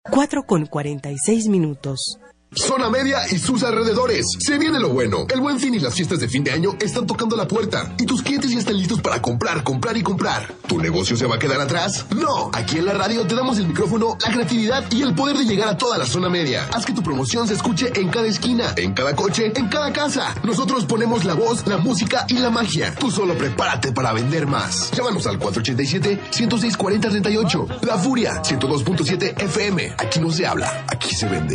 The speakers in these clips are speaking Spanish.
4:46. Zona Media y sus alrededores. Se viene lo bueno. El Buen Fin y las fiestas de fin de año están tocando la puerta. Y tus clientes ya están listos para comprar, comprar y comprar. ¿Tu negocio se va a quedar atrás? No. Aquí en la radio te damos el micrófono, la creatividad y el poder de llegar a toda la Zona Media. Haz que tu promoción se escuche en cada esquina, en cada coche, en cada casa. Nosotros ponemos la voz, la música y la magia. Tú solo prepárate para vender más. Llámanos al 487-106-4038. La Furia, 102.7 FM. Aquí no se habla, aquí se vende.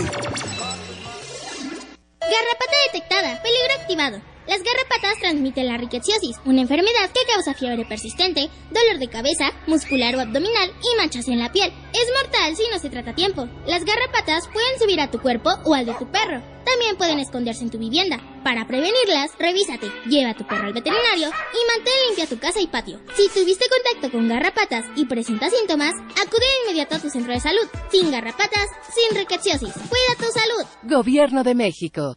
Garrapata detectada. Peligro activado. Las garrapatas transmiten la rickettsiosis, una enfermedad que causa fiebre persistente, dolor de cabeza, muscular o abdominal y manchas en la piel. Es mortal si no se trata a tiempo. Las garrapatas pueden subir a tu cuerpo o al de tu perro. También pueden esconderse en tu vivienda. Para prevenirlas, revísate, lleva a tu perro al veterinario y mantén limpia tu casa y patio. Si tuviste contacto con garrapatas y presentas síntomas, acude de inmediato a tu centro de salud. Sin garrapatas, sin rickettsiosis. Cuida tu salud. Gobierno de México.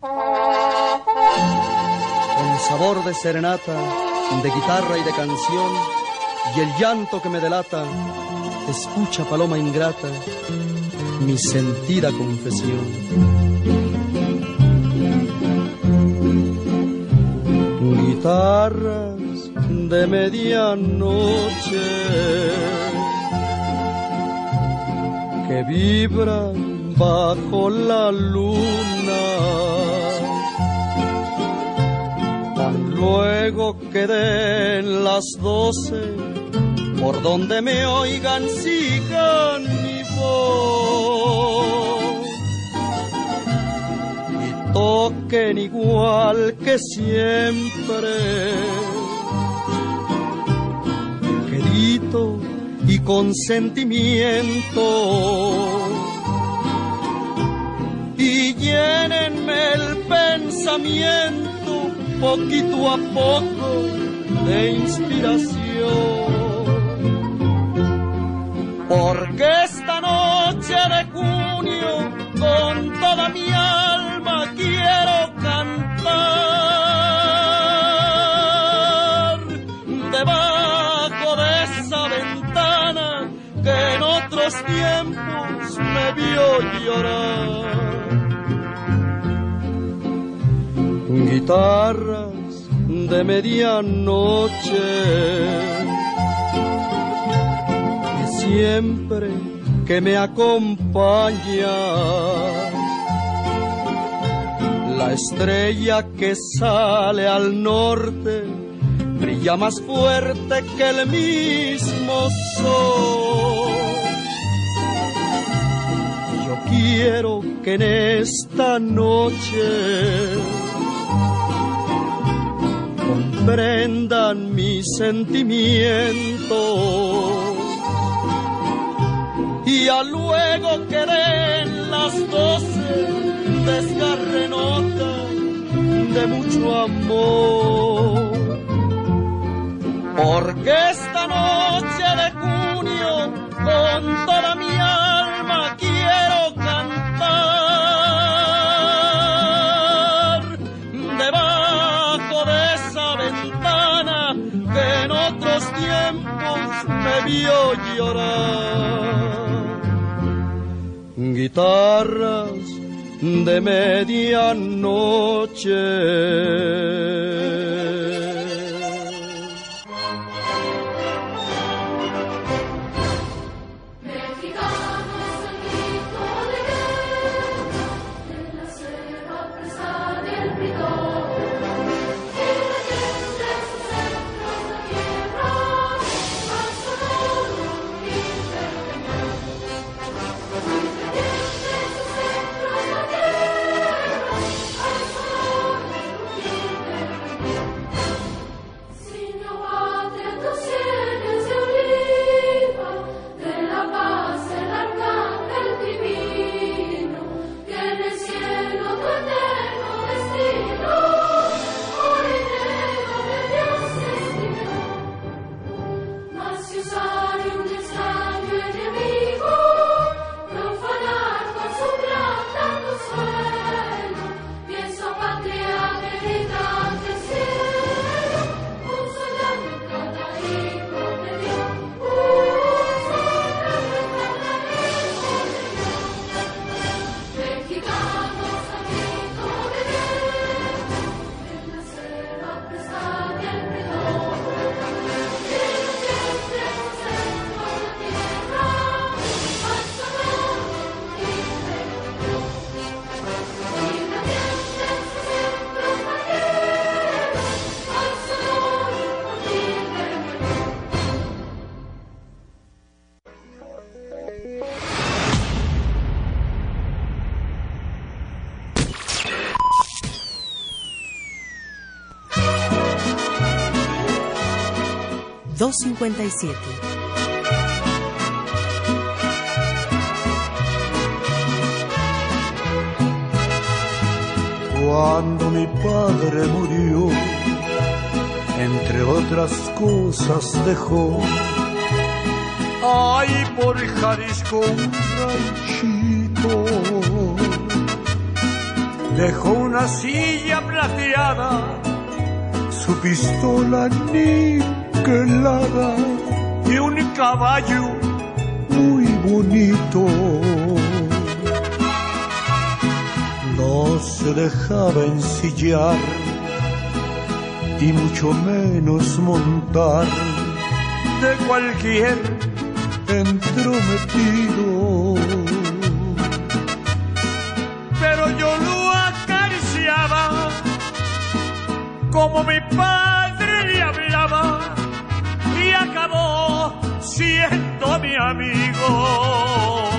Con sabor de serenata, de guitarra y de canción, y el llanto que me delata, escucha, paloma ingrata, mi sentida confesión. Guitarras de medianoche que vibran bajo la luna, tan luego que den las 12, por donde me oigan sigan mi voz y toquen igual que siempre, quedito y con sentimiento, y llénenme el pensamiento poquito a poco de inspiración, porque esta noche de junio con toda mi alma quiero cantar debajo de esa ventana que en otros tiempos me vio llorar. Guitarras de medianoche que siempre que me acompaña, la estrella que sale al norte brilla más fuerte que el mismo sol. Yo quiero que en esta noche comprendan mi sentimiento y a luego que den las 12 desgarre nota de mucho amor, porque esta noche de junio con toda mi alma quiero cantar debajo de esa ventana que en otros tiempos me vio llorar. Guitarras de medianoche. 257. Cuando mi padre murió, entre otras cosas dejó ahí por Jalisco un ranchito. Dejó una silla plateada, su pistola niquelada y un caballo muy bonito. No se dejaba ensillar y mucho menos montar de cualquier entrometido. Pero yo lo acariciaba como mi padre le hablaba y acabó siendo mi amigo.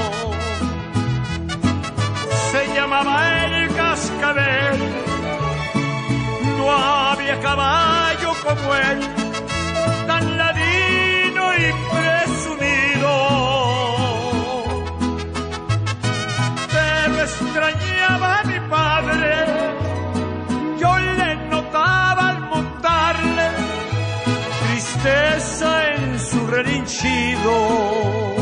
Se llamaba el Cascabel, no había caballo como él, tan ladino y presumido. Pero extrañaba a mi padre, yo le notaba al montarle tristeza en su relinchido.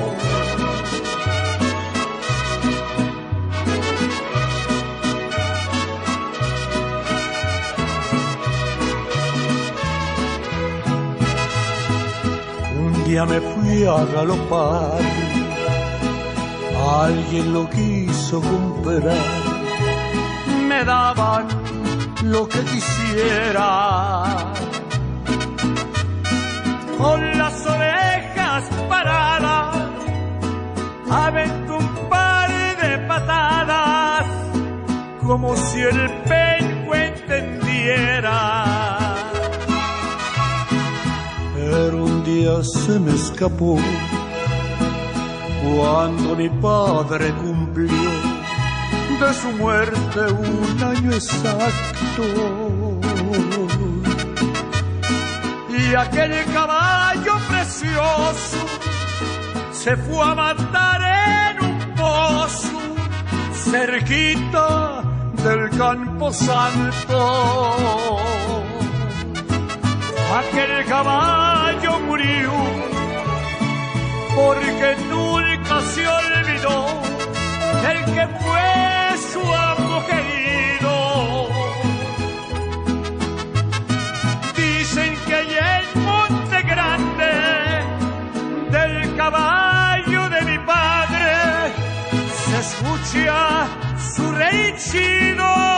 Ya me fui a galopar, alguien lo quiso comprar, me daban lo que quisiera. Con las orejas paradas, aventó un par de patadas, como si el penco entendiera. Pero un día se me escapó, cuando mi padre cumplió de su muerte un año exacto. Y aquel caballo precioso se fue a matar en un pozo cerquita del Camposanto. Aquel caballo murió porque nunca se olvidó el que fue su amo querido. Dicen que allá en Monte Grande del caballo de mi padre se escucha su relinchido.